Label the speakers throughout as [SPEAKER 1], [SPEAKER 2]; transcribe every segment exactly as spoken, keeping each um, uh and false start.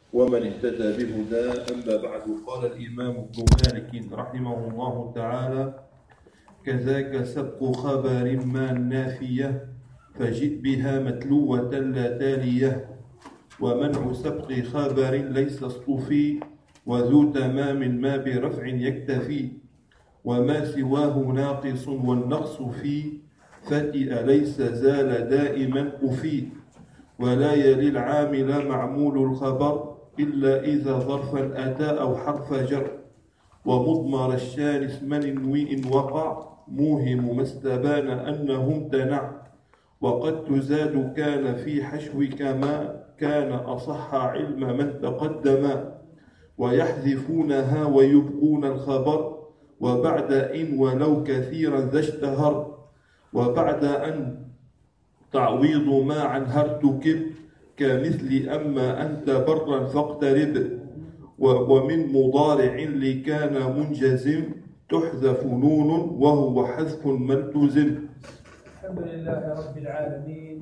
[SPEAKER 1] ومن اهتدى بهدى. أما بعد، قال الإمام ابن مالك رحمه الله تعالى: كذاك سبق خبر ما النافية، فجئ بها متلوة لا تالية. ومنع سبق خبر ليس اصطفي، وذو تمام ما برفع يكتفي. وما سواه ناقص والنقص فيه، فتئ ليس زال دائما أفي. ولا يلي العامل معمول الخبر، إلا إذا ظرفا أتى أو حرف جر. ومضمر الشان اسم انوي إن وقع، موهم ما استبان أنه امتنع. وقد تزاد كان في حشو كما كان أصح علم من تقدم. ويحذفونها ويبقون الخبر، وبعد إن ولو كثيرا ذا اشتهر. وبعد أن تعويض ما عنها ارتكب، كمثل أما أنت برا فاقترب. ومن مضارع لكان منجزم، تحذف نون وهو حذف ملتزم.
[SPEAKER 2] الحمد لله رب العالمين،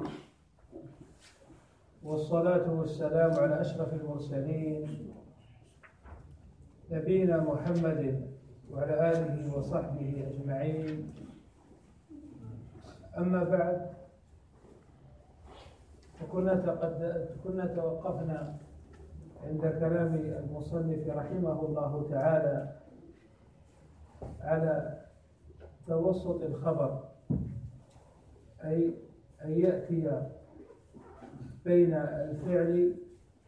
[SPEAKER 2] والصلاة والسلام على أشرف المرسلين نبينا محمد وعلى آله وصحبه أجمعين. أما بعد، فكنا كنا توقفنا عند كلام المصنف رحمه الله تعالى على توسط الخبر، أي أن يأتي بين الفعل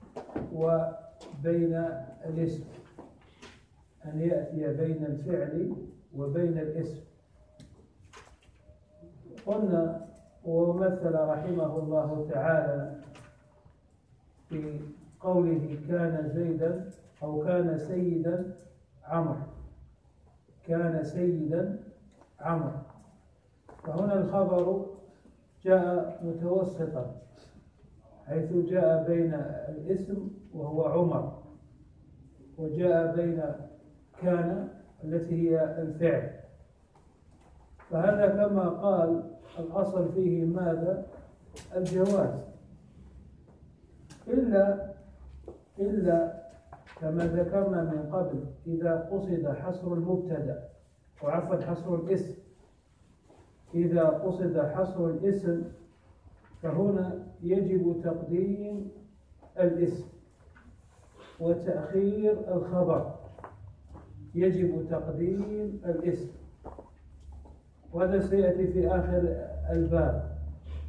[SPEAKER 2] وبين الاسم، أن يأتي بين الفعل وبين الاسم. قلنا ومثل رحمه الله تعالى في قوله كان زيدا أو كان سيدا عمرو، كان سيدا عمرو، فهنا الخبر جاء متوسطا، حيث جاء بين الاسم وهو عمر، وجاء بين كان التي هي الفعل. فهذا كما قال الأصل فيه ماذا؟ الجواز، إلا إلا كما ذكرنا من قبل إذا قصد حصر المبتدأ، وعفوا حصر الاسم، إذا قصد حصر الاسم فهنا يجب تقديم الاسم وتأخير الخبر، يجب تقديم الاسم، وهذا سيأتي في آخر الباب،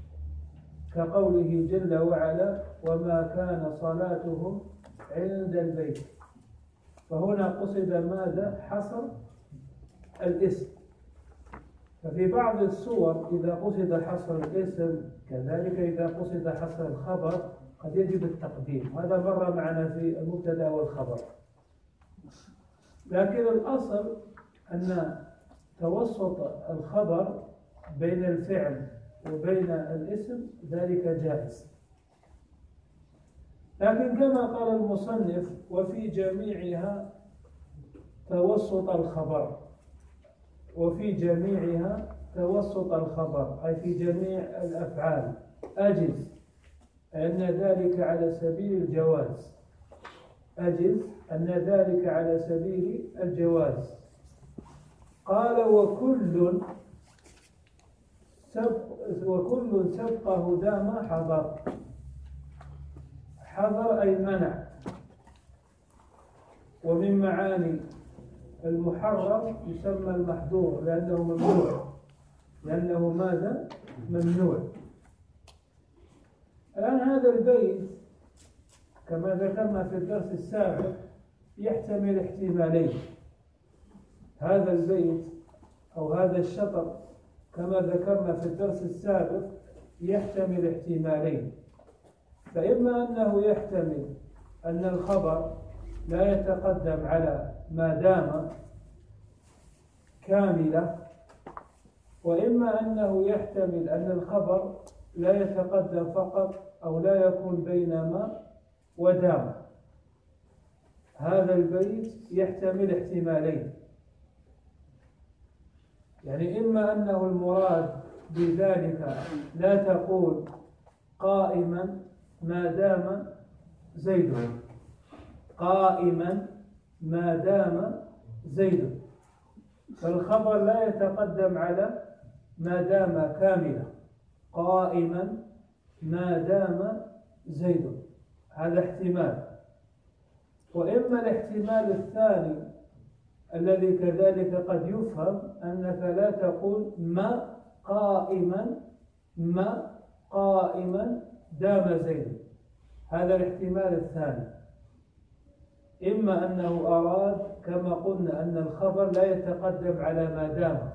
[SPEAKER 2] كقوله جل وعلا: وما كان صلاتهم عند البيت. فهنا قصد ماذا؟ حصر الاسم. ففي بعض الصور إذا قصد حصر الاسم، كذلك إذا قصد حصر الخبر قد يجب التقديم، هذا مر معنا في المبتدأ والخبر. لكن الأصل أن توسط الخبر بين الفعل وبين الاسم ذلك جائز. لكن كما قال المصنف: وفي جميعها توسط الخبر، وفي جميعها توسط الخبر، أي في جميع الأفعال أجز، أن ذلك على سبيل الجواز، أجز أن ذلك على سبيل الجواز. قال: وكل سبق وكل سبقه دام حضر. حضر أي منع، ومن معاني المحرم يسمى المحظور لأنه ممنوع، لأنه ماذا؟ ممنوع. الآن هذا البيت كما ذكرنا في الدرس السابق يحتمل احتمالين. هذا البيت أو هذا الشطر كما ذكرنا في الدرس السابق يحتمل احتمالين، فإما أنه يحتمل أن الخبر لا يتقدم على ما دام كاملة، وإما أنه يحتمل أن الخبر لا يتقدم فقط أو لا يكون بينما ودام. هذا البيت يحتمل احتمالين، يعني إما أنه المراد بذلك لا تقول قائما ما دام زيد، قائما ما دام زيد، فالخبر لا يتقدم على ما دام كاملا، قائما ما دام زيد، هذا احتمال. وإما الاحتمال الثاني الذي كذلك قد يفهم أنك لا تقول ما قائما ما قائما دام زيد، هذا الاحتمال الثاني. إما أنه أراد كما قلنا أن الخبر لا يتقدم على ما دام،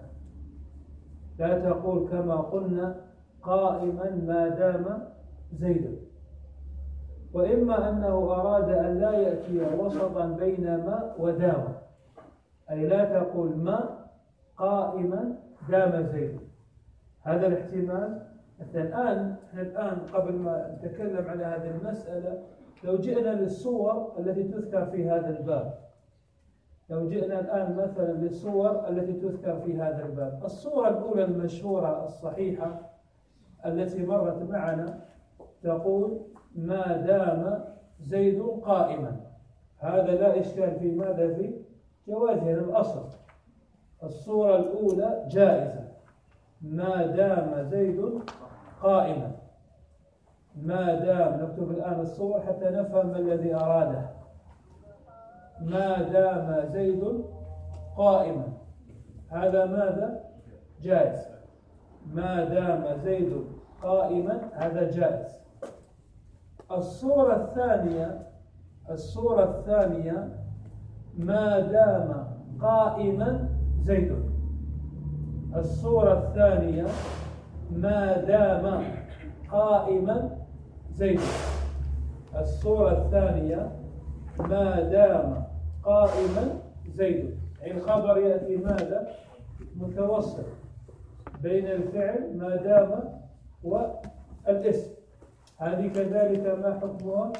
[SPEAKER 2] لا تقول كما قلنا قائما ما دام زيد. وإما أنه أراد أن لا يأتي وسطا بين ما ودام، أي لا تقول ما قائما دام زيد، هذا الاحتمال الآن. الآن قبل ما نتكلم على هذه المسألة، لو جئنا للصور التي تذكر في هذا الباب، لو جئنا الآن مثلا للصور التي تذكر في هذا الباب، الصورة الأولى المشهورة الصحيحة التي مرت معنا تقول ما دام زيد قائما، هذا لا إشكال في ماذا؟ في جوازها الأصل. الصورة الأولى جائزة، ما دام زيد قائما، ما دام، نكتب الآن الصور حتى نفهم ما الذي أراده. ما دام زيد قائما، هذا ماذا؟ جائز. ما دام زيد قائما، هذا جائز. الصورة الثانية الصورة الثانية ما دام قائما زيد، الصورة الثانية ما دام قائما زيد، الصورة الثانية ما دام قائما زيد، يعني الخبر يأتي ماذا؟ متوسط بين الفعل ما دام والاسم، هذه كذلك ما حكمها؟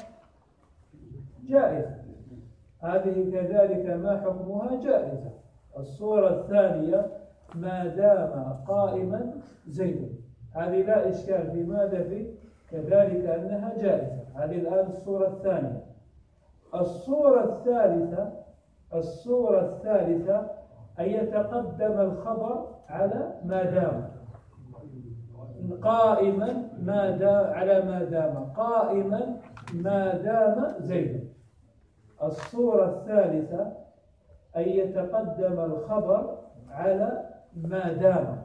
[SPEAKER 2] جائزة، هذه كذلك ما حكمها؟ جائزة. الصورة الثانية ما دام قائما زيد، هذه لا إشكال في ماذا؟ في كذلك أنها جائزة، هذه الآن الصورة الثانية. الصورة الثالثة الصورة الثالثة أن يتقدم الخبر على ما دام، قائما ما دام، على ما دام قائما ما دام زيد. الصورة الثالثة أن يتقدم الخبر على ما دام،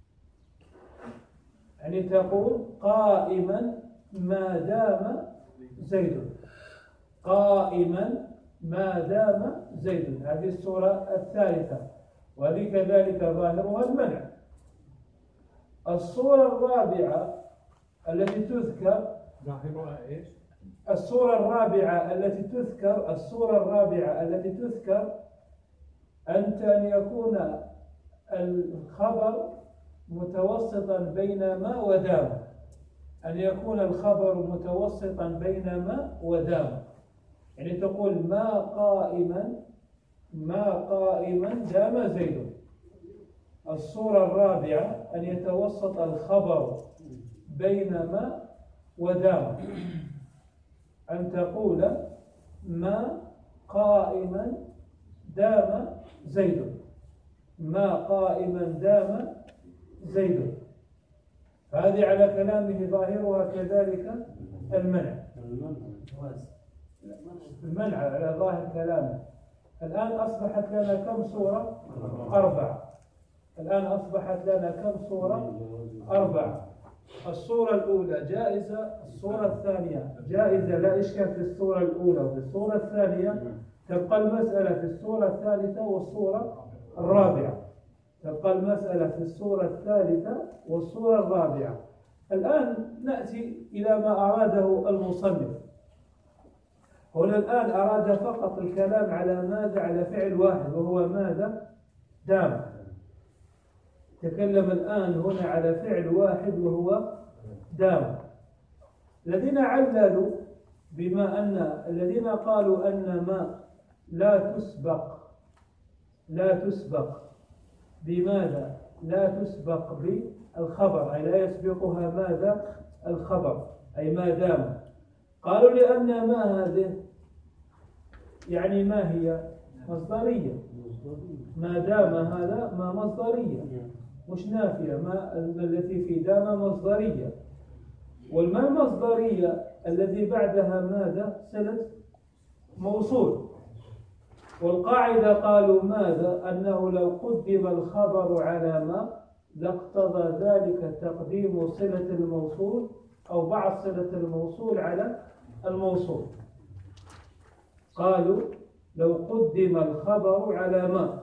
[SPEAKER 2] يعني تقول قائما ما دام زيد، قائما ما دام زيد، هذه الصورة الثالثة، وهذه كذلك ظاهرها المنع. الصورة الرابعة التي تذكر
[SPEAKER 3] ظاهرها ايش؟
[SPEAKER 2] الصورة الرابعة التي تذكر الصورة الرابعة التي تذكر أنت أن يكون الخبر متوسطا بين ما ودام، أن يكون الخبر متوسطا بين ما ودام، يعني تقول ما قائما ما قائما دام زيد. الصورة الرابعة أن يتوسط الخبر بين ما ودام، أن تقول ما قائما دام زيد، ما قائما دام زيد، هذه على كلامه ظاهرها كذلك المنع، المنع على ظاهر كلامه. الآن أصبحت لنا كم صورة؟ أربعة. الآن أصبحت لنا كم صورة؟ أربعة. الصورة الأولى جائزة، الصورة الثانية جائزة لا إشكال في الصورة الأولى، وفي الصورة الثانية تبقى المسألة في الصورة الثالثة والصورة الرابعة، تبقى المسألة في الصورة الثالثة والصورة الرابعة. الآن نأتي إلى ما أراده المصنف هنا. الآن أراد فقط الكلام على ماذا؟ على فعل واحد، وهو ماذا؟ دام. تكلم الآن هنا على فعل واحد وهو دام. الذين عللوا بما أن الذين قالوا أن ما لا تسبق لا تسبق بماذا؟ لا تسبق بالخبر، أي لا يسبقها ماذا؟ الخبر، أي ما دام. قالوا لأن ما هذه يعني ما هي مصدرية، ما دام هذا ما مصدرية مش نافية. ما التي في دام مصدرية، والما المصدرية الذي بعدها ماذا؟ صلة موصول. والقاعدة قالوا ماذا؟ أنه لو قدم الخبر على ما لاقتضى ذلك تقديم صلة الموصول أو بعض صلة الموصول على الموصول. قالوا لو قدم الخبر على ما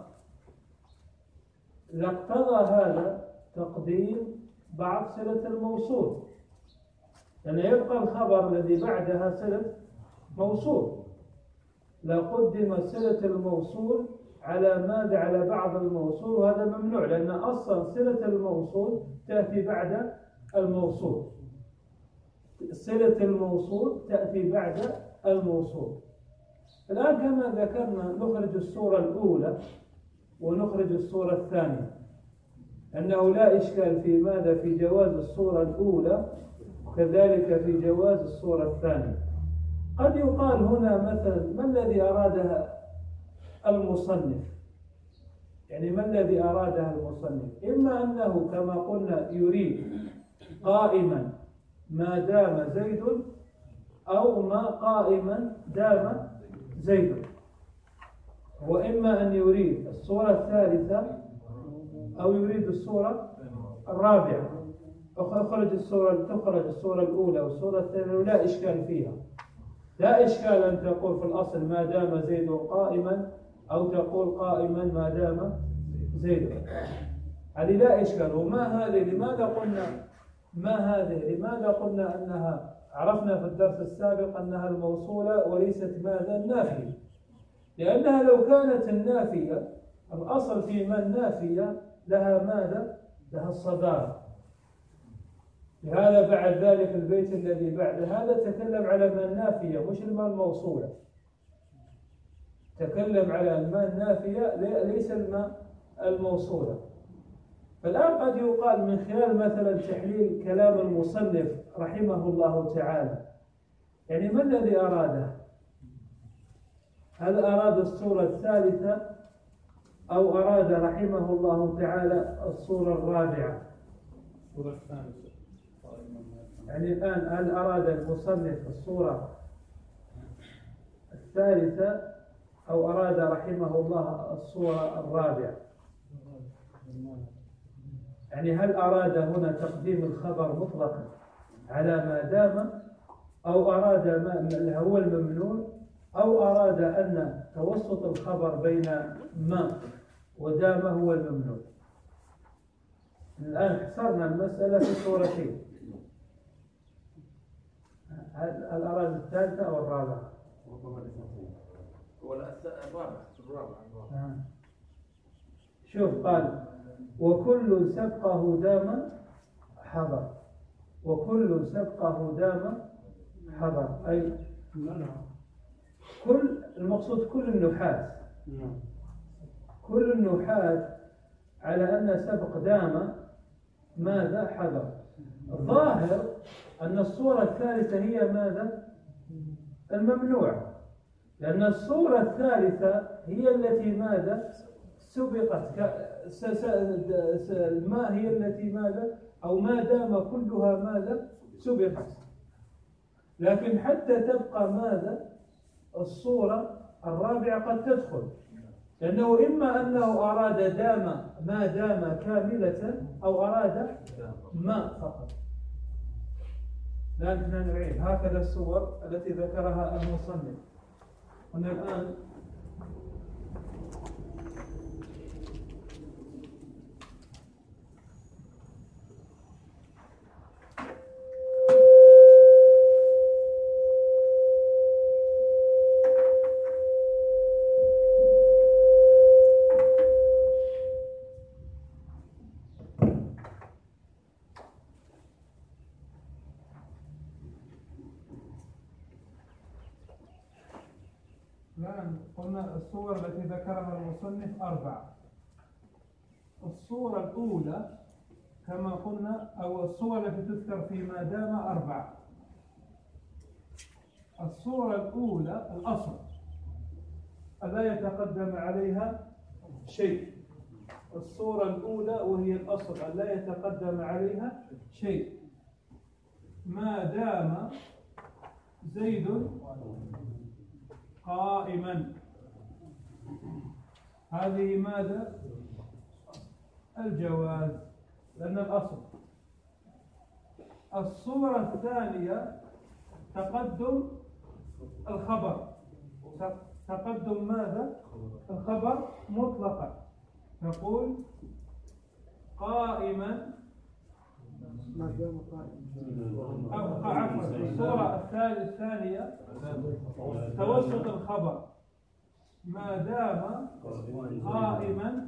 [SPEAKER 2] لاقتضى هذا تقديم بعض صلة الموصول، لأن يبقى الخبر الذي بعدها صلة موصول. لو قدم صلة الموصول على ماذا؟ على بعض الموصول، وهذا ممنوع لأن أصلا صلة الموصول تأتي بعد الموصول. صلة الموصول تأتي بعد الموصول. الآن كما ذكرنا نخرج الصورة الأولى ونخرج الصورة الثانية، أنه لا إشكال في ماذا؟ في جواز الصورة الأولى كذلك في جواز الصورة الثانية. قد يقال هنا مثلا ما الذي أرادها المصنف؟ يعني ما الذي أرادها المصنف؟ إما أنه كما قلنا يريد قائما ما دام زيد، أو ما قائما دام زيد، وإما أن يريد الصورة الثالثة أو يريد الصورة الرابعة. أخرج الصورة تخرج الصورة الأولى والصورة الثانية لا إشكال فيها. لا إشكال أن تقول في الأصل ما دام زيد قائما، أو تقول قائما ما دام زيد. هذه لا إشكال. وما هذه لماذا قلنا ما هذه لماذا قلنا أنها عرفنا في الدرس السابق أنها الموصولة وليست ماذا؟ النافية. لأنها لو كانت النافية الأصل في ما النافية لها ماذا؟ لها الصدارة. لهذا بعد ذلك البيت الذي بعد هذا تكلم على ما النافية مش الماء الموصولة، تكلم على الماء النافية ليس الماء الموصولة. فالآن قد يقال من خلال مثلا تحليل كلام المصنف رحمه الله تعالى، يعني ما الذي أراده؟ هل أراد الصورة الثالثة أو أراد رحمه الله تعالى الصورة الرابعة؟
[SPEAKER 3] الصورة الثالثة.
[SPEAKER 2] يعني الآن هل أراد المصنف الصورة الثالثة أو أراد رحمه الله الصورة الرابعة؟ يعني هل أراد هنا تقديم الخبر مطلقا على ما دام، أو أراد ما هو الممنوع، أو أراد أن توسط الخبر بين ما ودام هو الممنوع؟ الآن حصرنا المسألة في صورتين، هل أراد الثالثة أو الرابعة؟
[SPEAKER 3] ولا الرابعة الرابعة.
[SPEAKER 2] شوف قال وكل سبقه دام حضر، وكل سبقه دام حضر، أي كل المقصود كل النحاة، كل النحاة على أن سبق دام ماذا؟ حضر. الظاهر أن الصورة الثالثة هي ماذا؟ الممنوع، لأن الصورة الثالثة هي التي ماذا؟ سبقت ما هي التي ماذا؟ أو ما دام كلها ماذا؟ سبقت. لكن حتى تبقى ماذا؟ الصورة الرابعة قد تدخل، لأنه إما أنه أراد دام ما دام كاملة أو أراد ما فقط. لكن نعيد هكذا الصور التي ذكرها المصنف. هنا الآن الآن قلنا الصور التي ذكرها المصنف أربعة. الصورة الأولى كما قلنا، أو الصور التي تذكر فيما دام أربعة. الصورة الأولى الأصل ألا يتقدم عليها شيء. الصورة الأولى وهي الأصل ألا يتقدم عليها شيء ما دام زيد قائما. هذه ماذا؟ الجواز، لأن الأصل. الصورة الثانية تقدم الخبر. تقدم ماذا؟ الخبر مطلقا. نقول قائما أو عفوا الصورة الثانية توسط الخبر ما دام قائما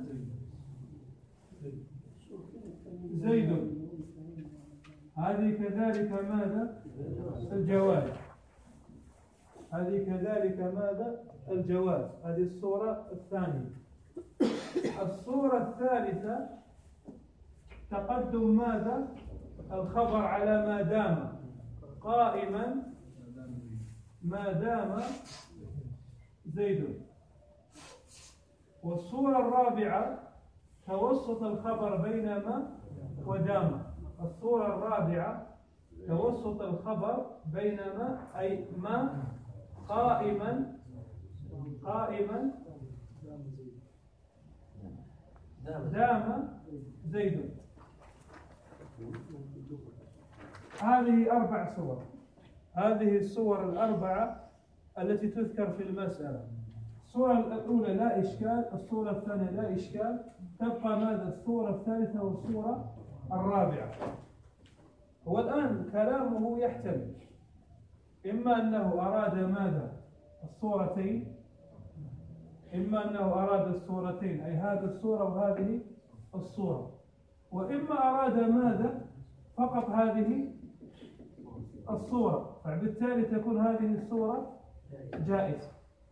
[SPEAKER 2] زيد. هذه كذلك ماذا؟ الجواز. هذه كذلك ماذا؟ الجواز. هذه الصورة الثانية. الصورة الثالثة تقدم ماذا؟ الخبر على ما دام قائما ما دام زيد. والصورة الرابعة توسط الخبر بينما ودام. الصورة الرابعة توسط الخبر بينما أي ما قائما قائما دام زيد. هذه أربع صور. هذه الصور الأربعة التي تذكر في المسألة. الصورة الأولى لا إشكال، الصورة الثانية لا إشكال، تبقى ماذا؟ الصورة الثالثة والصورة الرابعة. هو الآن كلامه يحتمل إما أنه أراد ماذا؟ الصورتين، إما أنه أراد الصورتين أي هذه الصورة وهذه الصورة، وإما أراد ماذا؟ فقط هذه الصورة، فبالتالي تكون هذه الصورة جائزة.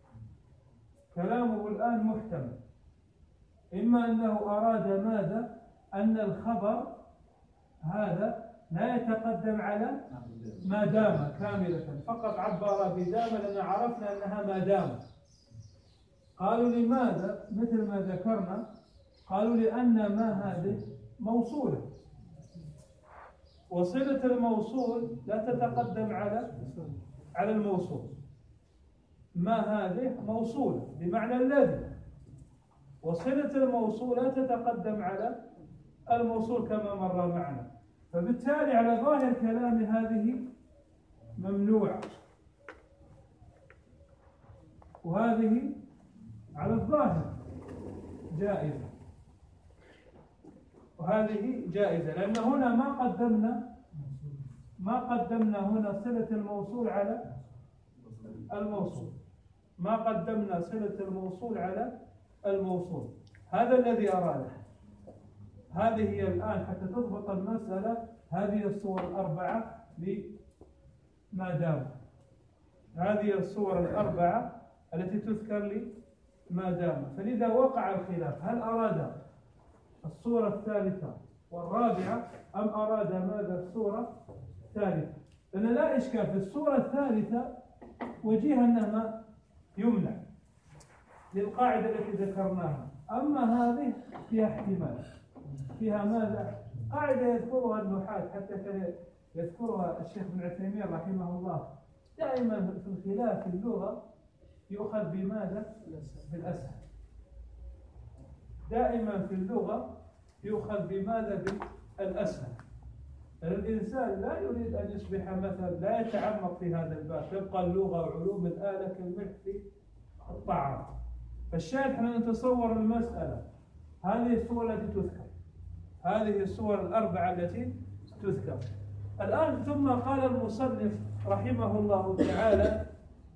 [SPEAKER 2] كلامه الآن محتمل، إما أنه أراد ماذا؟ أن الخبر هذا لا يتقدم على ما دام كاملة، فقط عبر بدام لأن عرفنا أنها ما دام. قالوا لماذا؟ مثل ما ذكرنا، قالوا لأن ما هذه موصولة، وصلة الموصول لا تتقدم على على الموصول. ما هذه موصولة بمعنى الذي، وصلة الموصول لا تتقدم على الموصول كما مر معنا، فبالتالي على ظاهر كلام هذه ممنوع، وهذه على الظاهر جائزة، وهذه جائزة، لأن هنا ما قدمنا ما قدمنا هنا صلة الموصول على الموصول، ما قدمنا صلة الموصول على الموصول. هذا الذي أراده. هذه هي الآن حتى تضبط المسألة، هذه الصور الأربعة لما دام، هذه الصور الأربعة التي تذكر لي ما دام. فلذا وقع الخلاف، هل أراد الصورة الثالثة والرابعة أم أراد ماذا؟ الصورة الثالثة. لأن لا إشكال في الصورة الثالثة وجيه أنها يمنع للقاعدة التي ذكرناها، أما هذه فيها احتمال، فيها ماذا؟ قاعدة يذكرها النحاة، حتى كان يذكرها الشيخ ابن عثيمين رحمه الله، دائما في الخلاف في اللغة يؤخذ بماذا؟ بالأسهل. دائما في اللغة يؤخذ بماذا؟ بالأسهل. الإنسان لا يريد أن يصبح مثلا لا يتعمق في هذا الباب، تبقى اللغة وعلوم الآلة كالملح في الطعام. فالشاهد احنا نتصور المسألة، هذه الصور التي تذكر، هذه الصور الأربعة التي تذكر الآن. ثم قال المصنف رحمه الله تعالى: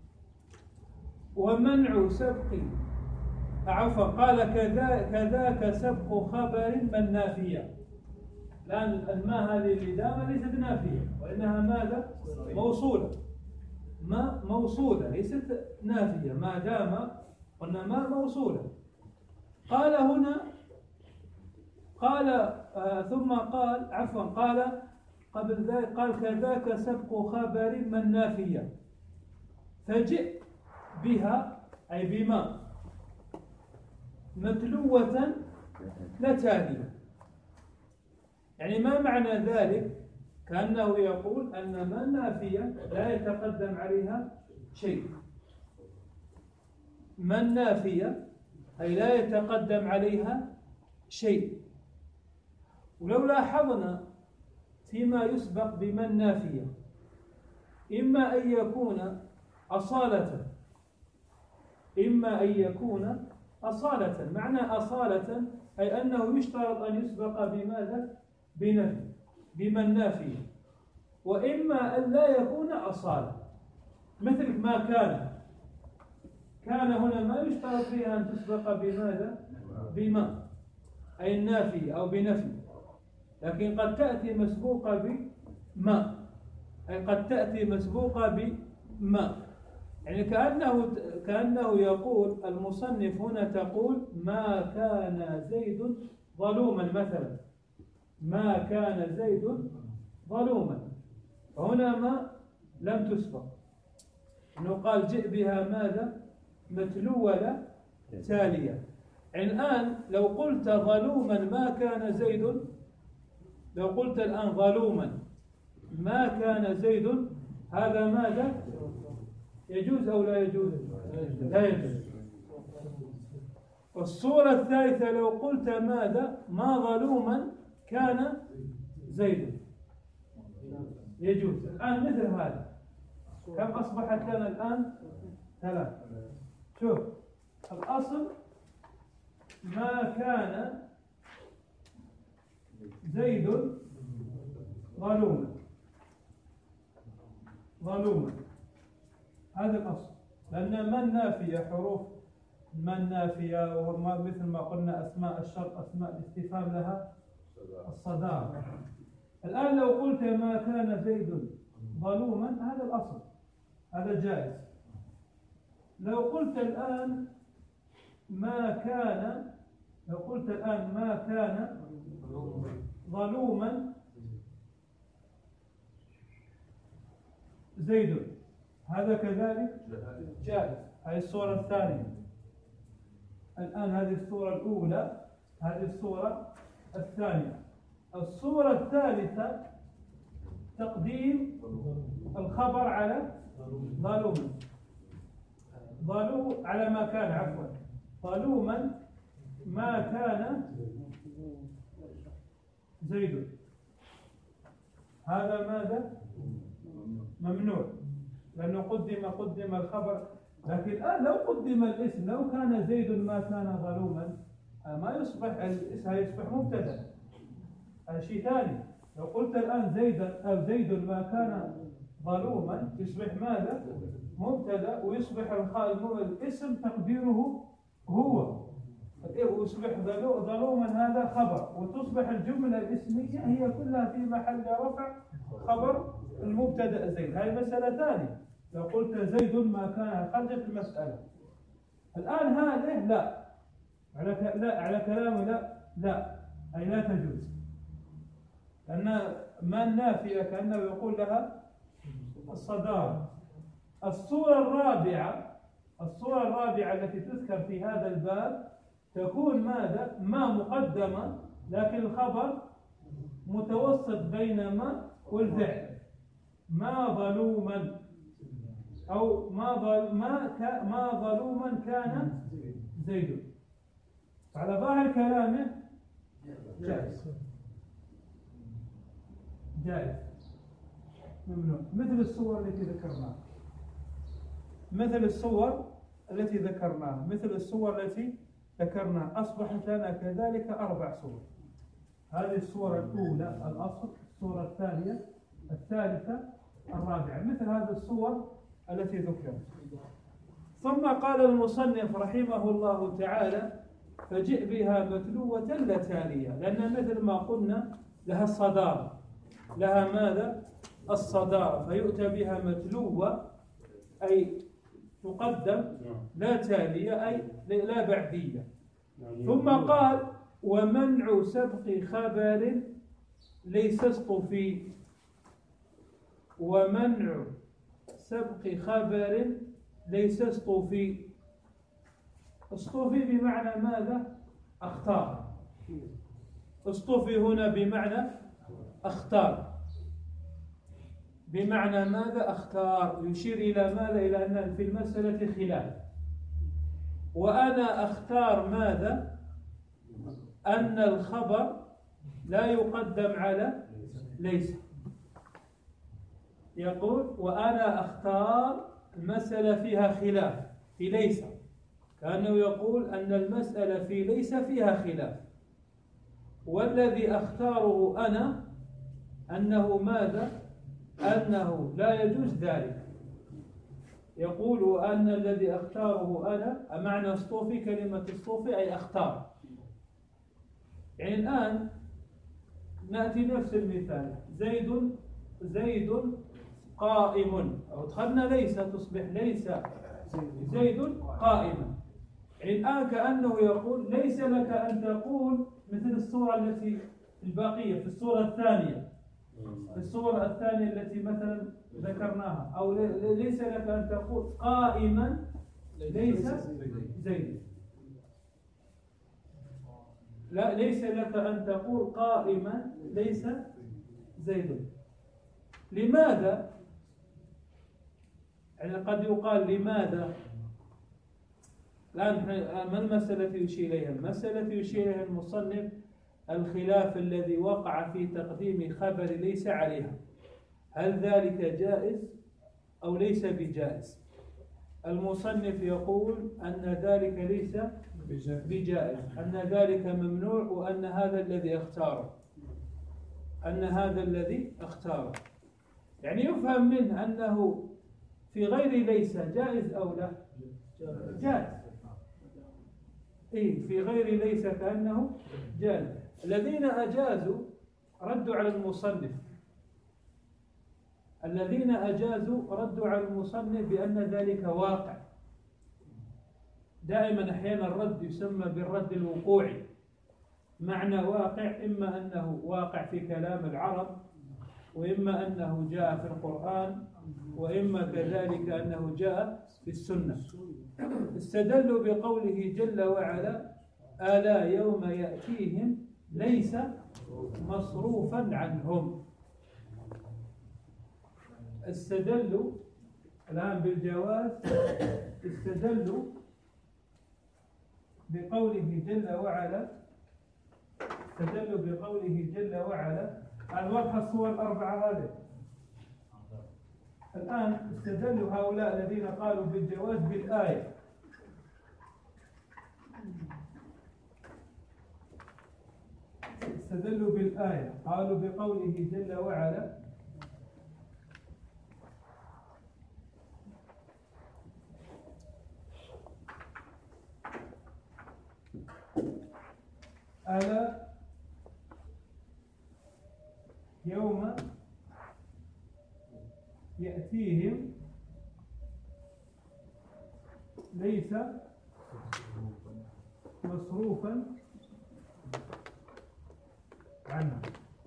[SPEAKER 2] ومنع سبق، عفوا قال كذا كذاك سبق خبر من نافية. الآن الماء هذه اللي دام ليست نافية، وإنها ماذا؟ موصولة. ما موصولة ليست نافية، ما دام قلنا ما موصولة. قال هنا قال آه ثم قال عفوا قال قبل ذلك قال كذاك سبق خبر من نافية، فجئ بها أي بما متلوة لا تالية. يعني ما معنى ذلك؟ كأنه يقول أن ما النافية لا يتقدم عليها شيء. ما النافية أي لا يتقدم عليها شيء. ولو لاحظنا فيما يسبق بمن نافية إما أن يكون أصالة إما أن يكون أصالة. معنى أصالة أي أنه يشترط أن يسبق بماذا؟ بنفي، بمن نافية. وإما أن لا يكون أصالة، مثل ما كان. كان هنا ما يشترط فيها أن تسبق بماذا؟ بما، أي النافية أو بنفي، لكن قد تأتي مسبوقة بما، أي قد تأتي مسبوقة بما. يعني كأنه كأنه يقول المصنف هنا تقول ما كان زيد ظلوما مثلا، ما كان زيد ظلوما. هنا ما لم تسبق، إنه قال جئ بها ماذا؟ متلوة تالية. يعني الآن لو قلت ظلوما ما كان زيد، لو قلت الآن ظلوما ما كان زيد، هذا ماذا؟ يجوز أو لا يجوز؟ لا يجوز. والصورة الثالثة لو قلت ماذا؟ ما ظلوما كان زيد، يجوز. الآن مثل هذا كم أصبحت لنا الآن؟ ثلاث. شوف الأصل ما كان زيد ظلوما، ظلوما هذا الأصل، لأن من نافية حروف من نافية، ومثل ما قلنا أسماء الشرط أسماء الاستفهام لها الصدارة. الآن لو قلت ما كان زيد ظلوما هذا الأصل، هذا جائز. لو قلت الآن ما كان لو قلت الآن ما كان ظلوما زيد، هذا كذلك جائز. هذه الصورة الثانية. الآن هذه الصورة الأولى، هذه الصورة الثانية. الصورة الثالثة تقديم الخبر على ظلوما، ظلو على ما كان، عفوا ظلوما ما كان زيد، هذا ماذا؟ ممنوع، لأنه قدم قدم الخبر. لكن الآن لو قدم الاسم، لو كان زيد ما كان ظلوما، ما يصبح الاسم يصبح مبتدا، هذا شيء ثاني. لو قلت الآن زيد أو زيد ما كان ظلوما يصبح ماذا؟ مبتدا، ويصبح الاسم تقديره هو، ويصبح ظلوما هذا خبر، وتصبح الجملة الاسمية هي كلها في محل رفع خبر المبتدا زيد. هذه مسألة ثانية. لو قلت زيد ما كان، خرجت المسألة. الآن هذه لا، على لا على كلامه لا لا أي لا تجوز، لأن ما النافية كأنه يقول لها الصدارة. الصورة الرابعة الصورة الرابعة التي تذكر في هذا الباب تكون ماذا؟ ما مقدمة، لكن الخبر متوسط بين ما والفعل. ما ظلوما، أو ما ظل ما ك ما ظلوما كان زيد. على ظاهر كلامه جائز، جائز ممنوع، مثل الصور التي ذكرناها مثل الصور التي ذكرناها مثل الصور التي ذكرناها أصبحت لنا كذلك أربع صور. هذه الصورة الأولى الأصل، الصورة الثانية، الثالثة، الرابعة، مثل هذه الصور التي ذكرت. ثم قال المصنف رحمه الله تعالى فجئ بها متلوة لا تالية، لأن مثل ما قلنا لها الصدارة، لها ماذا؟ الصدارة، فيؤتى بها متلوة أي تقدم، لا تالية أي لا بعدية. ثم قال ومنع سبق خبر ليس اصطفي، ومنع سبق خبر ليس اصطفي. اصطفي بمعنى ماذا؟ اختار. اصطفي هنا بمعنى اختار، بمعنى ماذا؟ اختار، يشير إلى ماذا؟ إلى أن في المسألة خلاف. وأنا أختار ماذا؟ أن الخبر لا يقدم على ليس. يقول وأنا أختار المسألة فيها خلاف في ليس، كأنه يقول أن المسألة في ليس فيها خلاف، والذي أختاره أنا أنه ماذا؟ أنه لا يجوز ذلك. يقول وأن الذي أختاره أنا، معنى اصطفي كلمة اصطفي أي أختار. يعني الآن نأتي نفس المثال، زيد زيد قائم، أو دخلنا ليس تصبح ليس زيد قائما. يعني الآن كأنه يقول ليس لك أن تقول مثل الصورة التي الباقية في الصورة الثانية، في الصورة الثانية التي مثلا ذكرناها، أو ليس لك أن تقول قائما ليس زيد. لا، ليس لك أن تقول قائما ليس زيد. لماذا؟ يعني قد يقال لماذا؟ الآن ما المسألة يشير إليها؟ المسألة يشير إليها المصنف الخلاف الذي وقع في تقديم خبر ليس عليها، هل ذلك جائز أو ليس بجائز؟ المصنف يقول أن ذلك ليس بجائز، أن ذلك ممنوع، وأن هذا الذي اختاره، أن هذا الذي اختاره. يعني يفهم منه أنه في غير ليس جائز أو لا؟ جائز. إيه، في غير ليس كأنه جائز. الذين أجازوا ردوا على المصنف، الذين أجازوا ردوا على المصنف بأن ذلك واقع. دائما أحيانا الرد يسمى بالرد الوقوعي، معنى واقع، إما أنه واقع في كلام العرب، وإما أنه جاء في القرآن، وإما كذلك أنه جاء في السنة. استدلوا بقوله جل وعلا ألا يوم يأتيهم ليس مصروفا عنهم. استدلوا الآن بالجواز، استدلوا بقوله جل وعلا، استدلوا بقوله جل وعلا. الواضحة الصور الأربعة هذه. الآن استدلوا هؤلاء الذين قالوا بالجواز بالآية. استدلوا بالآية، قالوا بقوله جل وعلا ألا يوم يأتيهم ليس مصروفا عنه.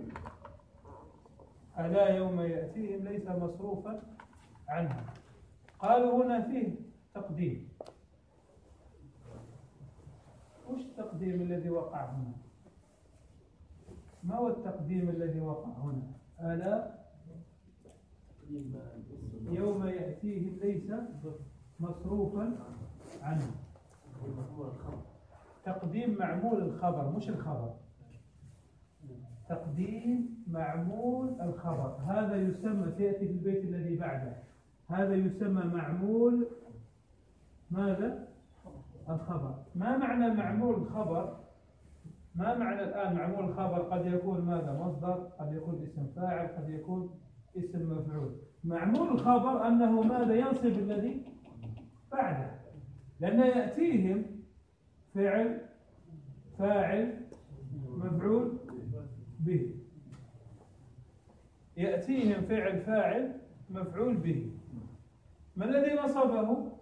[SPEAKER 2] ألا يوم يأتيهم ليس مصروفا عنه. قالوا هنا فيه تقديم. وش التقديم الذي وقع هنا؟ ما هو التقديم الذي وقع هنا؟ ألا يوم يأتيهم ليس مصروفا عنه. تقديم معمول الخبر، مش الخبر. تقديم معمول الخبر، هذا يسمى، سيأتي في البيت الذي بعده، هذا يسمى معمول ماذا؟ الخبر. ما معنى معمول الخبر؟ ما معنى الآن معمول الخبر؟ قد يكون ماذا؟ مصدر، قد يكون اسم فاعل، قد يكون اسم مفعول. معمول الخبر أنه ماذا؟ ينصب الذي بعده، لأن يأتيهم فعل فاعل مفعول به، يأتيهم فعل فاعل مفعول به. ما الذي نصبه؟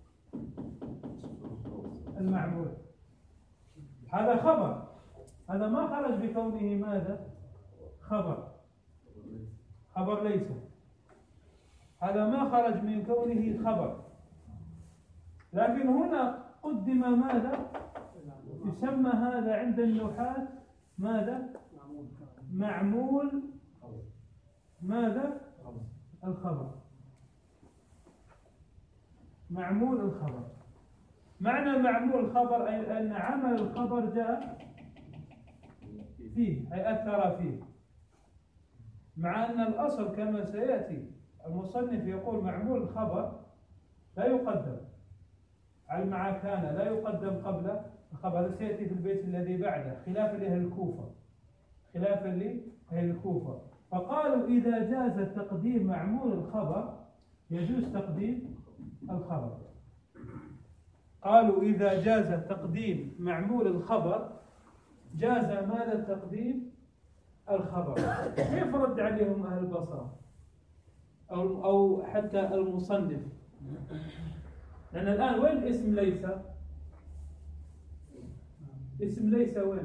[SPEAKER 2] المعمول. هذا خبر، هذا ما خرج بكونه ماذا؟ خبر، خبر ليس، هذا ما خرج من كونه خبر. لكن هنا قدم ماذا؟ يسمى هذا عند النحاة ماذا؟ معمول ماذا؟ الخبر. معمول الخبر. معنى معمول الخبر أي أن عمل الخبر جاء فيه أي أثر فيه، مع أن الأصل كما سيأتي المصنف يقول معمول الخبر لا يقدم على مع كان، لا يقدم قبل الخبر. هذا سيأتي في البيت الذي بعده، خلافا لأهل الكوفة، خلافا لأهل الكوفة. فقالوا إذا جاز تقديم معمول الخبر يجوز تقديم الخبر. قالوا إذا جاز تقديم معمول الخبر جاز ماذا؟ تقديم الخبر. كيف رد عليهم أهل البصرة أو أو حتى المصنف؟ لأن الآن وين اسم ليس؟ اسم ليس وين؟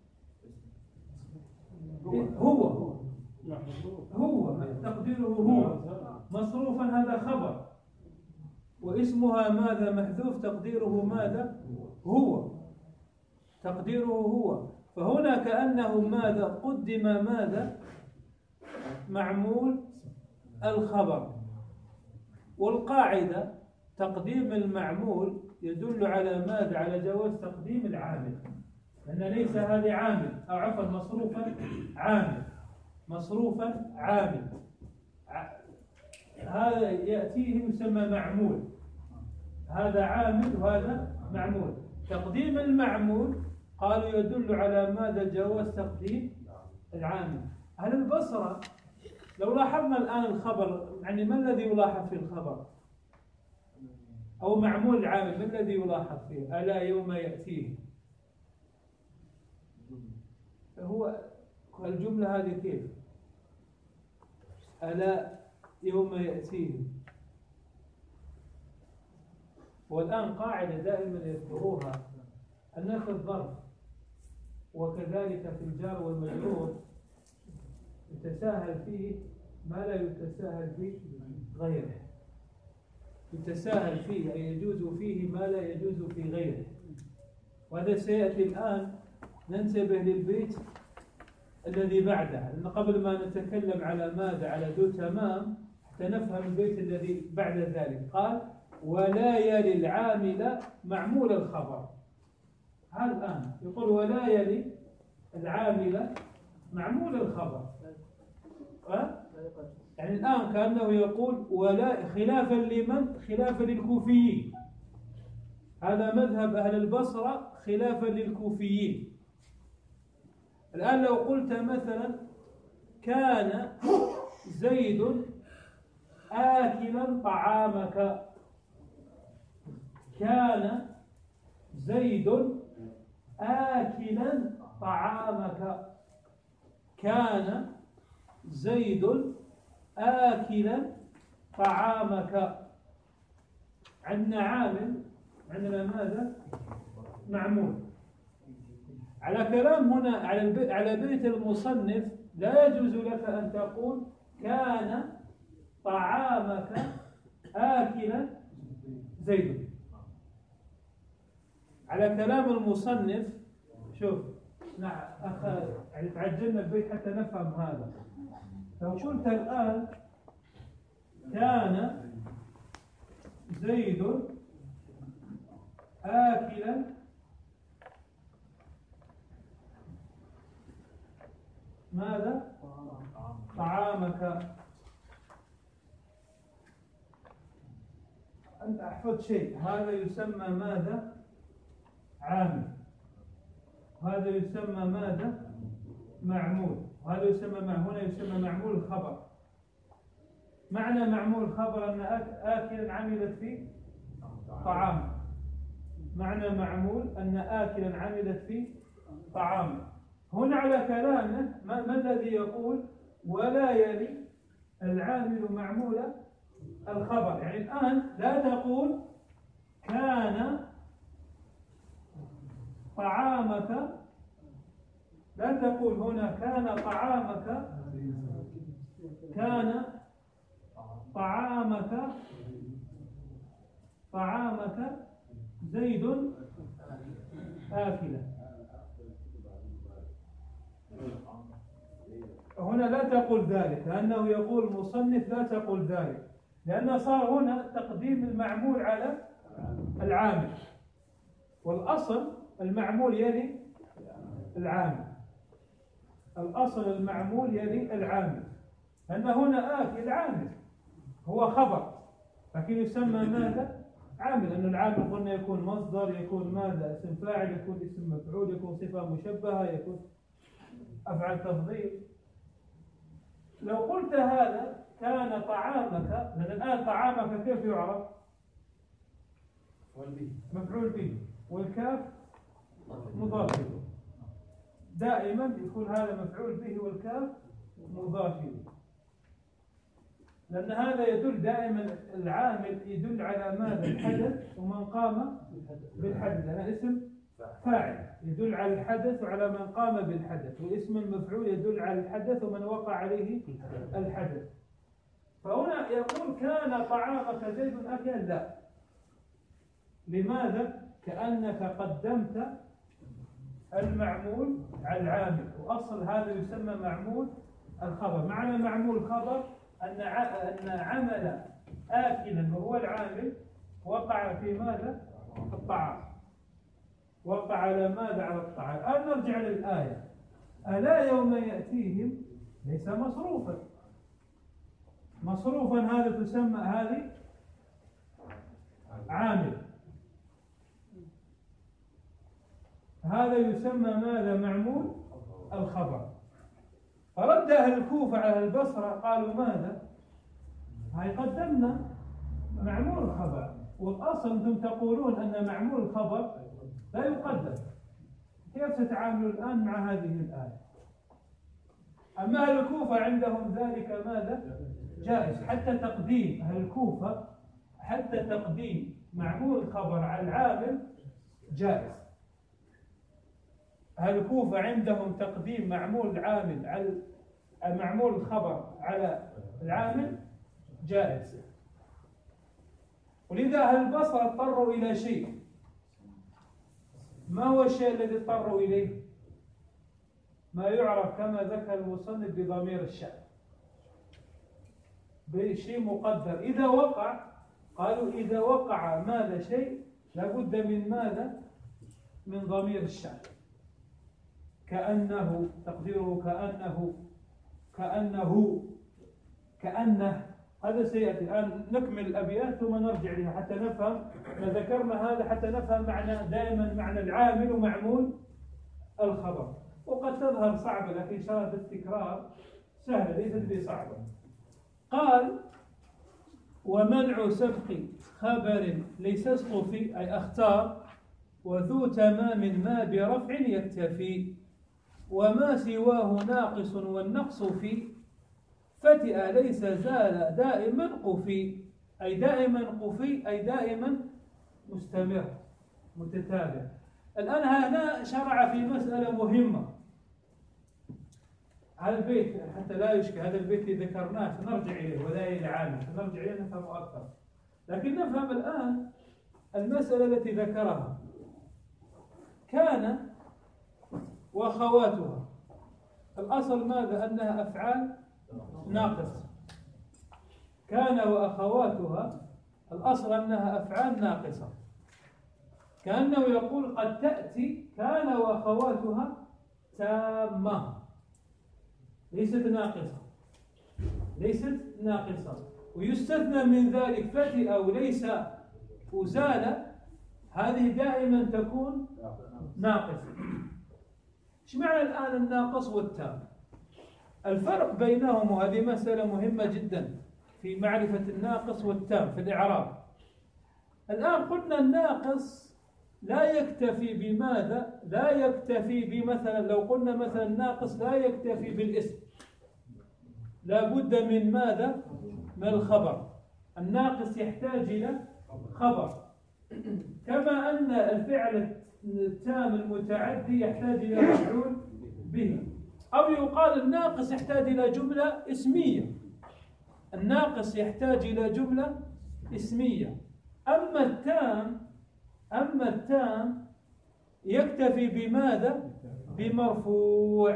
[SPEAKER 2] هو هو تقديره هو مصروفا، هذا خبر، واسمها ماذا؟ محذوف، تقديره ماذا؟ هو، تقديره هو. فهنا كأنه ماذا؟ قدم ماذا؟ معمول الخبر. والقاعدة تقديم المعمول يدل على ماذا؟ على جواز تقديم العامل، لأن ليس هذه عامل، أو عفوا مصروفا عامل، مصروفا عامل، هذا يأتيه يسمى معمول، هذا عامل وهذا معمول. تقديم المعمول قالوا يدل على ماذا؟ جواز تقديم العامل. أهل البصرة لو لاحظنا الآن الخبر، يعني ما الذي يلاحظ في الخبر أو معمول العامل؟ ما الذي يلاحظ فيه؟ ألا يوم يأتيه، هو الجملة هذه كيف؟ ألا يوم يأتيه. والآن قاعدة دائما يذكروها أن في الظرف وكذلك في الجار والمجرور يتساهل فيه ما لا يتساهل فيه غيره، يتساهل فيه أي يجوز فيه ما لا يجوز في غيره. وهذا سيأتي الآن. ننتبه للبيت الذي بعده، لأن قبل ما نتكلم على ماذا؟ على ذو تمام، حتى نفهم البيت الذي بعد ذلك. قال ولا يلي العامل معمول الخبر. هذا الآن يقول ولا يلي العامل معمول الخبر. أه؟ يعني الآن كأنه يقول ولا، خلافا لمن؟ خلافا للكوفيين. هذا مذهب أهل البصرة خلافا للكوفيين. الآن لو قلت مثلا كان زيد آكلا طعامك، كان زيد آكلا طعامك، كان زيد آكلا طعامك. عندنا عامل، عندنا ماذا؟ معمول. على كلام هنا على البيت على بيت المصنف لا يجوز لك أن تقول كان طعامك آكلا زيد. على كلام المصنف شوف، يعني تعجلنا البيت حتى نفهم هذا. لو قلت الآن كان زيد آكلا ماذا؟ طعامك. أنت أحفظ شيء، هذا يسمى ماذا؟ عامل، هذا يسمى ماذا؟ معمول، وهذا يسمى مع هنا يسمى معمول الخبر. معنى معمول الخبر أن آكلا عملت فيه طعام. معنى معمول أن آكلا عملت فيه طعام. هنا على كلامه ما, ما الذي يقول ولا يلي العامل معمول الخبر؟ يعني الآن لا تقول كان طعامك، لا تقول هنا كان طعامك، كان طعامك طعامك زيد آكلا. هنا لا تقول ذلك، لأنه يقول المصنف لا تقول ذلك، لأن صار هنا تقديم المعمول على العامل، والأصل المعمول يلي العامل. الأصل المعمول يلي العامل، لأن هنا آكل العامل هو خبر، لكن يسمى ماذا؟ عامل، لأن العامل قلنا يكون مصدر، يكون ماذا؟ اسم فاعل، يكون اسم مفعول، يكون صفة مشبهة، يكون أفعال تفضيل. لو قلت هذا كان طعامك، لأن الآن طعامك كيف يعرف؟ مفعول به، والكاف مضاف له، دائما يكون هذا مفعول به والكاف مضاف له، لأن هذا يدل دائما، العامل يدل على ماذا؟ الحدث ومن قام بالحدث، لأن اسم فاعل يدل على الحدث وعلى من قام بالحدث، واسم المفعول يدل على الحدث ومن وقع عليه الحدث. فهنا يقول كان طعامك زيد أكلا، لا. لماذا؟ كأنك قدمت المعمول على العامل، وأصل هذا يسمى معمول الخبر. معنى معمول الخبر أن أن عمل آكلا وهو العامل وقع في ماذا؟ الطعام، وقع على ماذا؟ على الطعام. الآن نرجع للآية، ألا يوم يأتيهم ليس مصروفا. مصروفا هذا تسمى هذه عامل، هذا يسمى ماذا؟ معمول الخبر. فرد أهل الكوفة على البصرة قالوا ماذا؟ هاي قدمنا معمول الخبر، والأصل أنتم تقولون أن معمول الخبر لا يقدم، كيف تتعاملوا الآن مع هذه الآية؟ أما أهل الكوفة عندهم ذلك ماذا؟ جائز، حتى تقديم أهل الكوفة، حتى تقديم معمول الخبر على العامل جائز. أهل الكوفة عندهم تقديم معمول العامل على معمول الخبر على العامل جائز. ولذا أهل البصرة اضطروا إلى شيء، ما هو الشيء الذي اضطروا إليه؟ ما يعرف كما ذكر المصنف بضمير الشأن، بشيء مقدر إذا وقع. قالوا إذا وقع ماذا شيء لابد من ماذا؟ من ضمير الشأن، كأنه، تقديره كأنه، كأنه، كأنه. هذا سيأتي الآن، نكمل الأبيات ثم نرجع لها حتى نفهم. ذكرنا هذا حتى نفهم معنى، دائما معنى العامل ومعمول الخبر. وقد تظهر صعبة، لكن شرط التكرار سهلة ليست بصعبة. قال ومنع سبق خبر ليس اسقف، أي أختار، وذو تمام ما برفع يكتفي، وما سواه ناقص والنقص في فتئ ليس زال دائما قفي، أي دائما قفي، أي دائما مستمر متتابع. الآن هنا شرع في مسألة مهمة. هذا البيت حتى لا يشكل، هذا البيت اللي ذكرناه سنرجع إليه، وذا العامل سنرجع إليه نفهمه أكثر، لكن نفهم الآن المسألة التي ذكرها. كان وأخواتها، الأصل ماذا؟ أنها أفعال ناقصة. كان وأخواتها الأصل أنها أفعال ناقصة، كأنه يقول قد تأتي كان وأخواتها تامة، ليست ناقصة، ليست ناقصة. ويستثنى من ذلك فتئ وليس وزال، هذه دائما تكون ناقصة. ايش معنى الآن الناقص والتام؟ الفرق بينهم، وهذه مسألة مهمة جدا في معرفة الناقص والتام في الإعراب. الآن قلنا الناقص لا يكتفي بماذا؟ لا يكتفي بمثلا، لو قلنا مثلا الناقص لا يكتفي بالاسم، لا بد من ماذا؟ من الخبر. الناقص يحتاج إلى خبر، كما أن الفعل التام المتعدي يحتاج إلى مفعول به. أو يقال الناقص يحتاج إلى جملة اسمية، الناقص يحتاج إلى جملة اسمية. أما التام أما التام يكتفي بماذا؟ بمرفوع.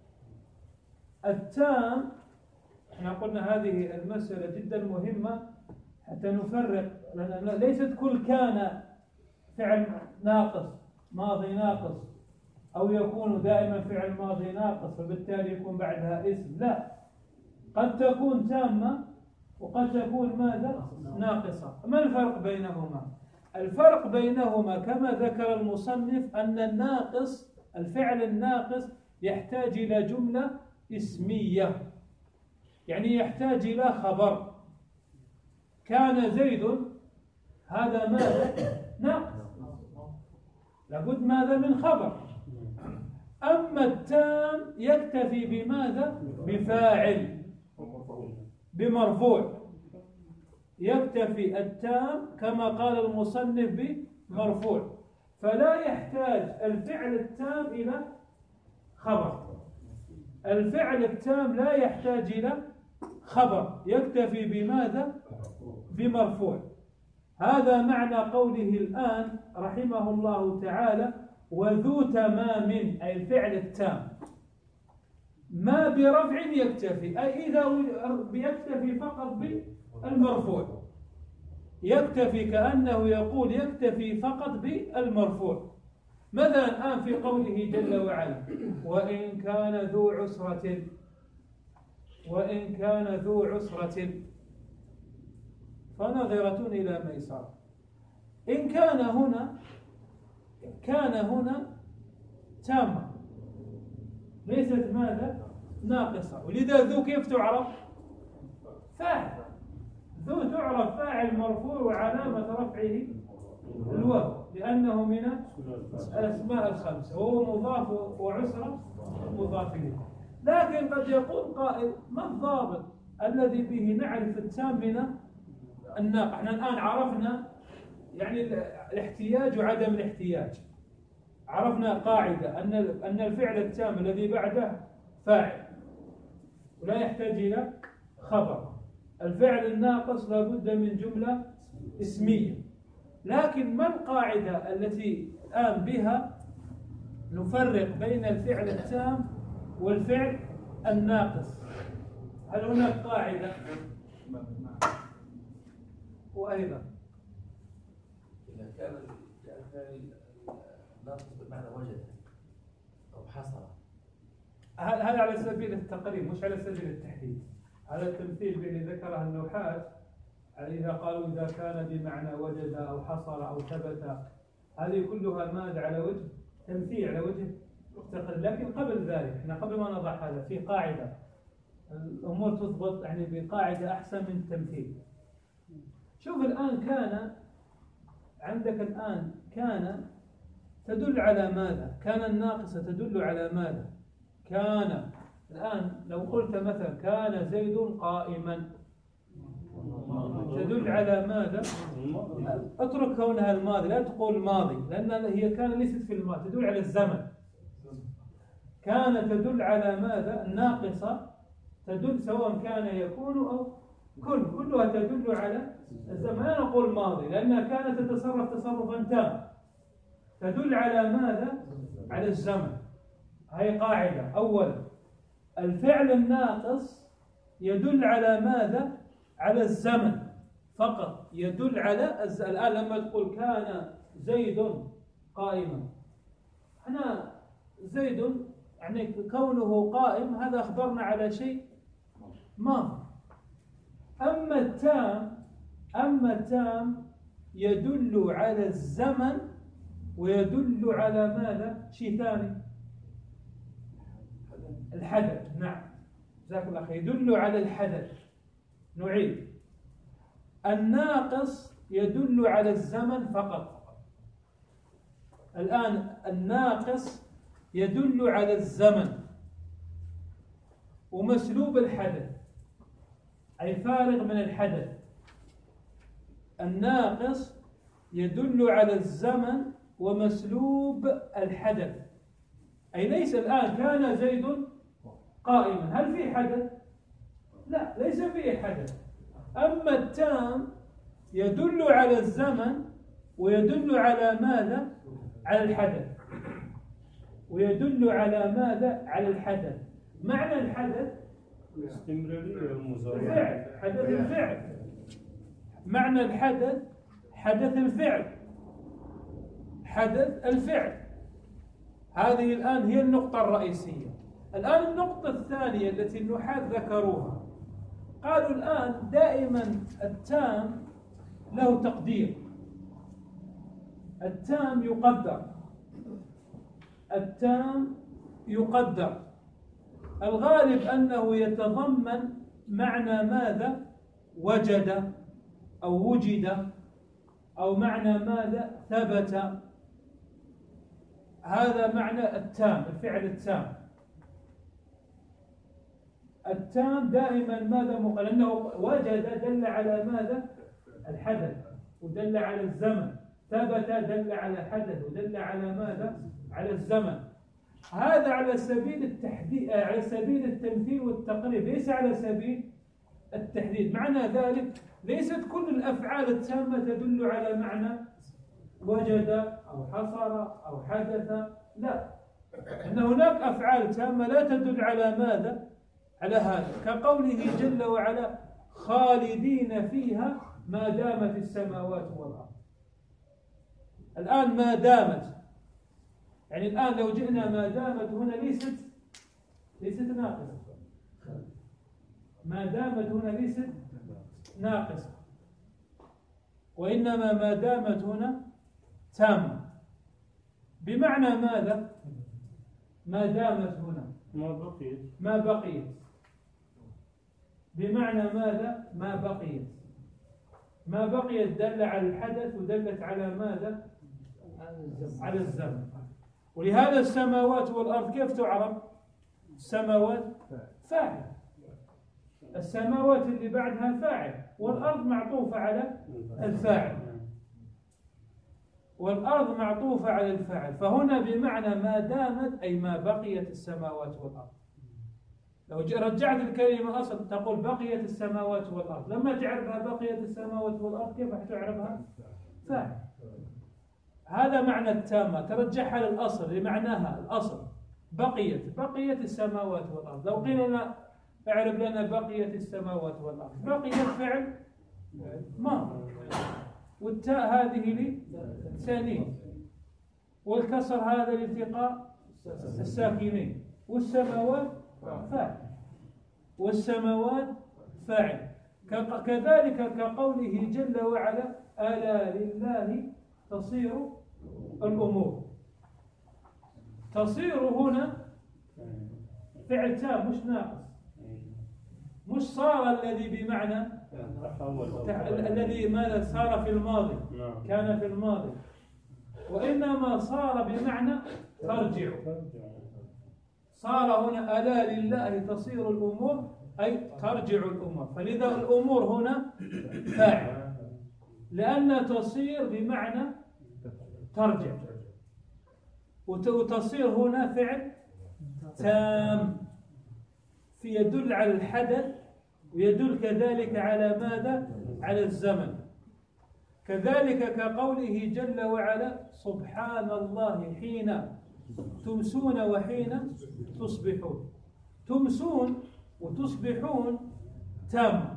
[SPEAKER 2] التام احنا قلنا هذه المسألة جدا مهمة حتى نفرق، لأن ليست كل كان فعل ناقص ماضي ناقص أو يكون دائما فعل ماضي ناقص فبالتالي يكون بعدها اسم، لا، قد تكون تامة وقد تكون ماذا؟ ناقصة. ما الفرق بينهما؟ الفرق بينهما كما ذكر المصنف أن الناقص الفعل الناقص يحتاج إلى جملة اسمية، يعني يحتاج إلى خبر. كان زيد، هذا ماذا؟ ناقص، لابد ماذا؟ من خبر. أما التام يكتفي بماذا؟ بفاعل، بمرفوع. يكتفي التام كما قال المصنف بمرفوع، فلا يحتاج الفعل التام إلى خبر. الفعل التام لا يحتاج إلى خبر، يكتفي بماذا؟ بمرفوع. هذا معنى قوله الآن رحمه الله تعالى وذو تمام، أي الفعل التام ما برفع يكتفي، أي إذا يكتفي فقط بالمرفوع، يكتفي كأنه يقول يكتفي فقط بالمرفوع. مثلا الآن في قوله جل وعلا وإن كان ذو عسرة، وإن كان ذو عسرة فنظرة إلى ميسرة. إن كان هنا كان هنا تامة ليست ماذا؟ ناقصة. ولذا ذو كيف تعرف؟ فاعل. ذو تعرف فاعل مرفوع وعلامة رفعه الواو لأنه من الأسماء الخمسة، وهو مضاف وعسرة مضاف إليه. لكن قد يقول قائل ما الضابط الذي به نعرف التام من الناقص؟ احنا الآن عرفنا يعني الاحتياج وعدم الاحتياج، عرفنا قاعدة أن أن الفعل التام الذي بعده فاعل ولا يحتاج إلى خبر. الفعل الناقص لا بد من جملة اسمية. لكن ما القاعدة التي الآن بها نفرق بين الفعل التام والفعل الناقص؟ هل هناك قاعدة؟ وأيضا
[SPEAKER 4] إذا كان الفعل الناقص بمعنى وجد أو حصل،
[SPEAKER 2] هذا على سبيل التقريب مش على سبيل التحديد. هذا التمثيل اللي ذكره النحاة إذا قالوا إذا كان بمعنى وجد أو حصل أو ثبت، هذه كلها ماذا؟ على وجه تمثيل، على وجه مستقل. لكن قبل ذلك احنا قبل ما نضع هذا في قاعدة الأمور تضبط يعني بقاعدة أحسن من التمثيل. شوف الآن كان عندك، الآن كان تدل على ماذا؟ كان الناقصة تدل على ماذا؟ كان الآن لو قلت مثلا كان زيد قائما تدل على ماذا؟ اترك كونها الماضي، لا تقول ماضي لأن هي كان ليست في الماضي، تدل على الزمن. كان تدل على ماذا؟ الناقصة تدل سواء كان يكون أو كن، كلها تدل على الزمن. لا نقول ماضي لأنها كانت تتصرف تصرفا تاما، تدل على ماذا؟ على الزمن. هي قاعدة. أولا الفعل الناقص يدل على ماذا؟ على الزمن فقط، يدل على الز... الآن لما تقول كان زيد قائما، أنا زيد يعني كونه قائم هذا أخبرنا على شيء ماضي. أما التام أما التام يدل على الزمن ويدل على ماذا؟ شيء ثاني، الحدث. نعم جزاك الله خير، يدل على الحدث. نعيد، الناقص يدل على الزمن فقط. الآن الناقص يدل على الزمن ومسلوب الحدث، أي فارغ من الحدث. الناقص يدل على الزمن ومسلوب الحدث، أي ليس الآن كان زيد قائما هل في حدث؟ لا، ليس فيه حدث. أما التام يدل على الزمن ويدل على ماذا؟ على الحدث. ويدل على ماذا؟ على الحدث. معنى الحدث الفعل، حدث الفعل. معنى الحدث حدث الفعل، حدث الفعل. هذه الآن هي النقطة الرئيسية. الآن النقطة الثانية التي النحاة ذكروها، قالوا الآن دائما التام له تقدير. التام يقدر، التام يقدر. الغالب أنه يتضمن معنى ماذا؟ وجد أو وجد، أو معنى ماذا؟ ثبت. هذا معنى التام، الفعل التام. التام دائما ماذا؟ مقل أنه وجد دل على ماذا؟ الحدث ودل على الزمن. ثبت دل على حدث ودل على ماذا؟ على الزمن. هذا على سبيل التحديد، على سبيل التمثيل والتقريب، ليس على سبيل التحديد. معنى ذلك ليست كل الأفعال التامة تدل على معنى وجد أو حصر أو حدث، لا، أن هناك أفعال تامة لا تدل على ماذا؟ على هذا، كقوله جل وعلا خالدين فيها ما دامت السماوات والأرض. الآن ما دامت، يعني الآن لو جئنا ما دامت هنا ليست ليست ناقصة. ما دامت هنا ليست ناقصة، وإنما ما دامت هنا تامة. بمعنى ماذا؟ ما دامت هنا
[SPEAKER 3] ما بقيت
[SPEAKER 2] ما بقيت. بمعنى ماذا؟ ما بقيت. ما بقيت دل على الحدث ودلت على ماذا؟ على الزمن. ولهذا السماوات والأرض كيف تعرف؟ السماوات فاعل، السماوات اللي بعدها فاعل، والأرض معطوفة على الفاعل، والأرض معطوفة على الفاعل. فهنا بمعنى ما دامت أي ما بقيت السماوات والأرض. لو رجعت الكلمة أصل تقول بقيت السماوات والأرض، لما تعرفها بقيت السماوات والأرض كيف تعرفها؟ فاعل. هذا معنى التامة، ترجعها للأصل لمعناها الأصل. بقيت بقيت السماوات والأرض. لو قيل لنا اعرف لنا بقيت السماوات والأرض، بقيت فعل ما، والتاء هذه للتانيث، والكسر هذا لالتقاء الساكنين، والسماوات فاعل، والسماوات فاعل. كذلك كقوله جل وعلا ألا لله تصير الأمور. تصير هنا فعل تام مش ناقص، مش صار الذي بمعنى الذي ماذا صار في الماضي، كان في الماضي، وإنما صار بمعنى ترجع. صار هنا ألا لله تصير الأمور أي ترجع الأمور. فلذا الأمور هنا فاعل، لأن تصير بمعنى ترجع، وتصير هنا فعل تام في يدل على الحدث، ويدل كذلك على ماذا؟ على الزمن. كذلك كقوله جل وعلا سبحان الله حين تمسون وحين تصبحون. تمسون وتصبحون تام،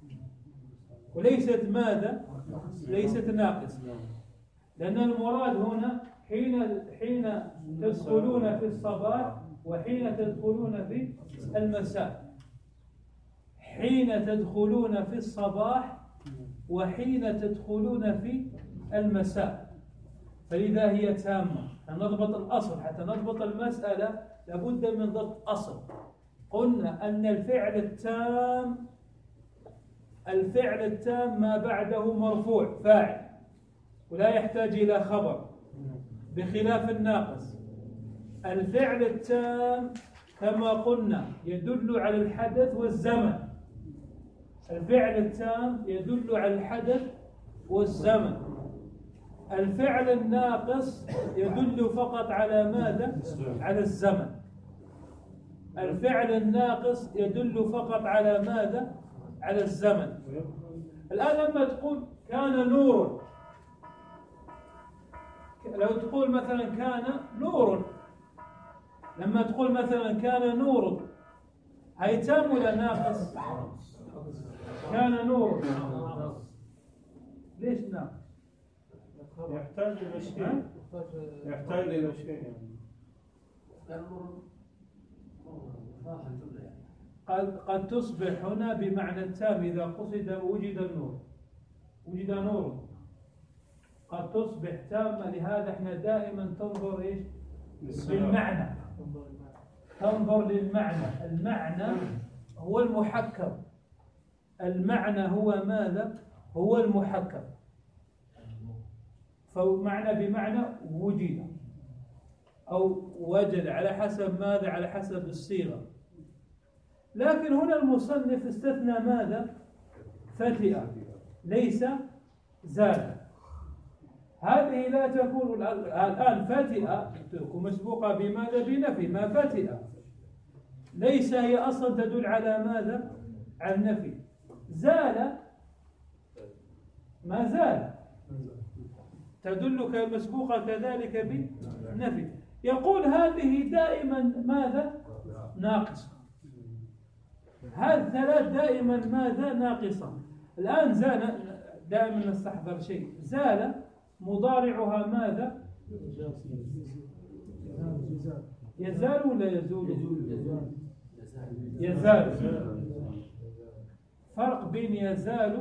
[SPEAKER 2] وليست ماذا؟ ليست ناقص، لأن المراد هنا حين حين تدخلون في الصباح وحين تدخلون في المساء. حين تدخلون في الصباح وحين تدخلون في المساء، فلذا هي تامة. نضبط الأصل حتى نضبط المسألة، لابد من ضبط أصل. قلنا أن الفعل التام الفعل التام ما بعده مرفوع فاعل ولا يحتاج إلى خبر، بخلاف الناقص. الفعل التام كما قلنا يدل على الحدث والزمن. الفعل التام يدل على الحدث والزمن. الفعل الناقص يدل فقط على ماذا؟ على الزمن. الفعل الناقص يدل فقط على ماذا؟ على الزمن. الآن لما تقول كان نور، لو تقول مثلا كان نور، لما تقول مثلا كان نور، هي تام ولا ناقص؟ كان نور ليش ناقص؟
[SPEAKER 3] يحتاج إلى شيء، يحتاج إلى شيء.
[SPEAKER 2] قد قد تصبح هنا بمعنى التام إذا قصد وجد النور، وجد نور قد تصبح تامة. لهذا احنا دائما تنظر ايش؟ للمعنى، تنظر للمعنى. المعنى هو المحكم، المعنى هو ماذا؟ هو المحكم. فمعنى بمعنى وجد أو وجد على حسب ماذا؟ على حسب الصيغة. لكن هنا المصنف استثنى ماذا؟ فتئ، ليس زال. هذه لا تكون الآن فتئ تكون مسبوقة بماذا؟ بنفي. ما فتئ ليس هي أصلا تدل على ماذا؟ على النفي. زال ما زال تدل مسبوقة كذلك بالنفي. يقول هذه دائما ماذا؟ ناقصة. هذه ثلاث دائما ماذا؟ ناقصة. الآن زال دائما نستحضر شيء. زال مضارعها ماذا؟ يزال ولا يزول؟ يزال. فرق بين يزال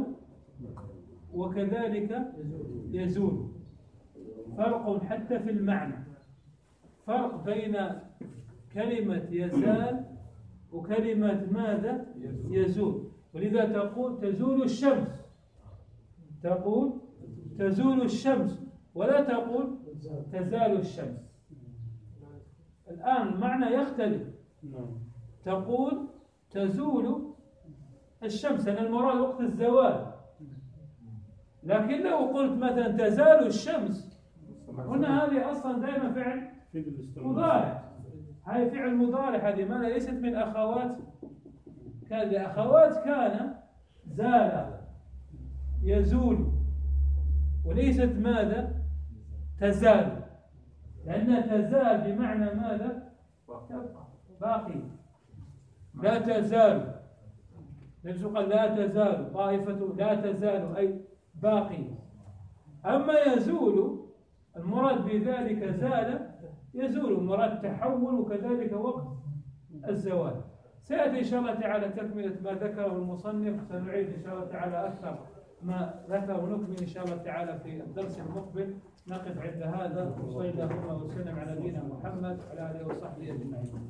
[SPEAKER 2] وكذلك يزول، فرق حتى في المعنى. فرق بين كلمة يزال وكلمة ماذا؟ يزول. ولذا تقول تزول الشمس، تقول تزول الشمس ولا تقول تزال الشمس. الآن المعنى يختلف. تقول تزول الشمس لأن المراد وقت الزوال، لكن لو قلت مثلا تزال الشمس هنا هذه أصلا دائما فعل مضارع. هاي فعل مضارع، هذه ماذا؟ ليست من أخوات كان. أخوات كان زال يزول، وليست ماذا؟ تزال. لأن تزال بمعنى ماذا؟ تبقى باقي. لا تزال، النبي قال لا تزال طائفة، لا تزال أي باقي. أما يزول المراد بذلك زال يزول، المراد تحول وكذلك وقت الزوال. سيأتي إن شاء الله تعالى تكملة ما ذكره المصنف. سنعيد إن شاء الله تعالى أكثر ما ذكر ونكمل إن شاء الله تعالى في الدرس المقبل. نقف عند هذا، وصلى اللهم وسلم على نبينا محمد وعلى آله وصحبه أجمعين.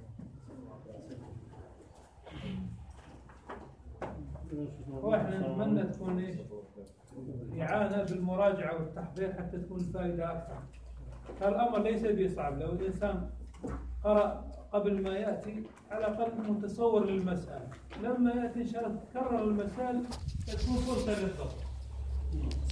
[SPEAKER 2] واحنا نتمنى تكون ايش؟ إعانة بالمراجعة والتحضير حتى تكون الفائدة أكثر. الأمر ليس بصعب، لو الإنسان قرأ قبل ما يأتي على الأقل متصور للمسألة، لما يأتي إن شاء الله تكرر المسائل تكون فرصة للضبط.